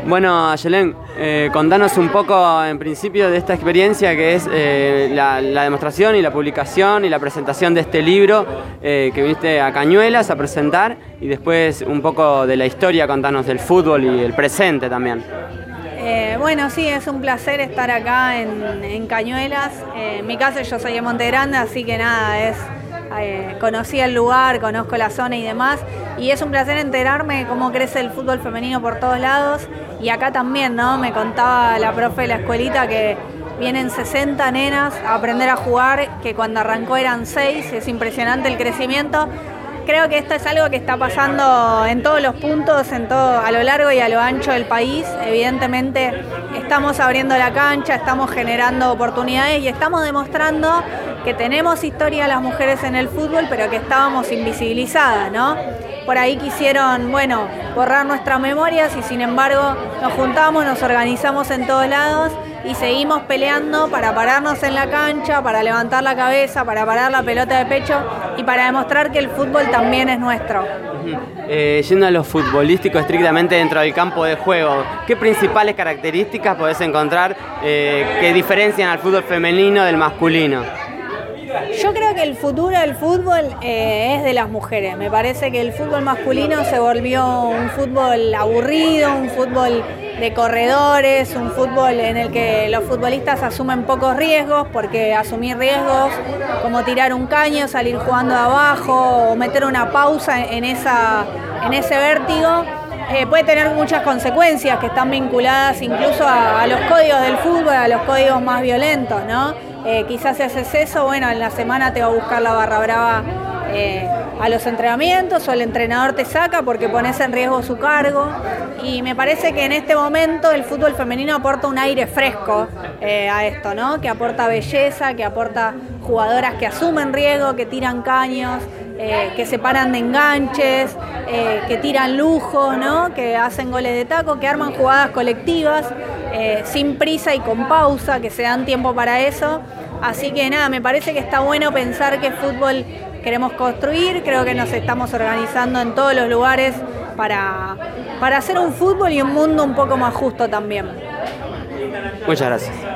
Bueno, Ayelen, contanos un poco en principio de esta experiencia que es la demostración y la publicación y la presentación de este libro que viniste a Cañuelas a presentar, y después un poco de la historia, contanos del fútbol y el presente también. Bueno, sí, es un placer estar acá en Cañuelas. En mi caso yo soy de Monte Grande, así que nada, conocí el lugar, conozco la zona y demás, y es un placer enterarme de cómo crece el fútbol femenino por todos lados, y acá también, ¿no? Me contaba la profe de la escuelita que vienen 60 nenas a aprender a jugar, que cuando arrancó eran 6, es impresionante el crecimiento. Creo que esto es algo que está pasando en todos los puntos, a lo largo y a lo ancho del país. Evidentemente estamos abriendo la cancha, estamos generando oportunidades y estamos demostrando que tenemos historia las mujeres en el fútbol, pero que estábamos invisibilizadas, ¿no? Por ahí quisieron, borrar nuestras memorias, y sin embargo nos juntamos, nos organizamos en todos lados y seguimos peleando para pararnos en la cancha, para levantar la cabeza, para parar la pelota de pecho y para demostrar que el fútbol también es nuestro. Yendo a lo futbolístico estrictamente dentro del campo de juego, ¿qué principales características podés encontrar que diferencian al fútbol femenino del masculino? Yo creo que el futuro del fútbol es de las mujeres. Me parece que el fútbol masculino se volvió un fútbol aburrido, un fútbol de corredores, un fútbol en el que los futbolistas asumen pocos riesgos, porque asumir riesgos como tirar un caño, salir jugando de abajo o meter una pausa en ese vértigo puede tener muchas consecuencias que están vinculadas incluso a los códigos del fútbol, a los códigos más violentos, ¿no? Quizás si haces eso, en la semana te va a buscar la barra brava a los entrenamientos, o el entrenador te saca porque pones en riesgo su cargo, y me parece que en este momento el fútbol femenino aporta un aire fresco a esto, ¿no? Que aporta belleza, que aporta jugadoras que asumen riesgo, que tiran caños, que se paran de enganches, que tiran lujo, ¿no? Que hacen goles de taco, que arman jugadas colectivas sin prisa y con pausa, que se dan tiempo para eso. Así que nada, me parece que está bueno pensar qué fútbol queremos construir. Creo que nos estamos organizando en todos los lugares para hacer un fútbol y un mundo un poco más justo también. Muchas gracias.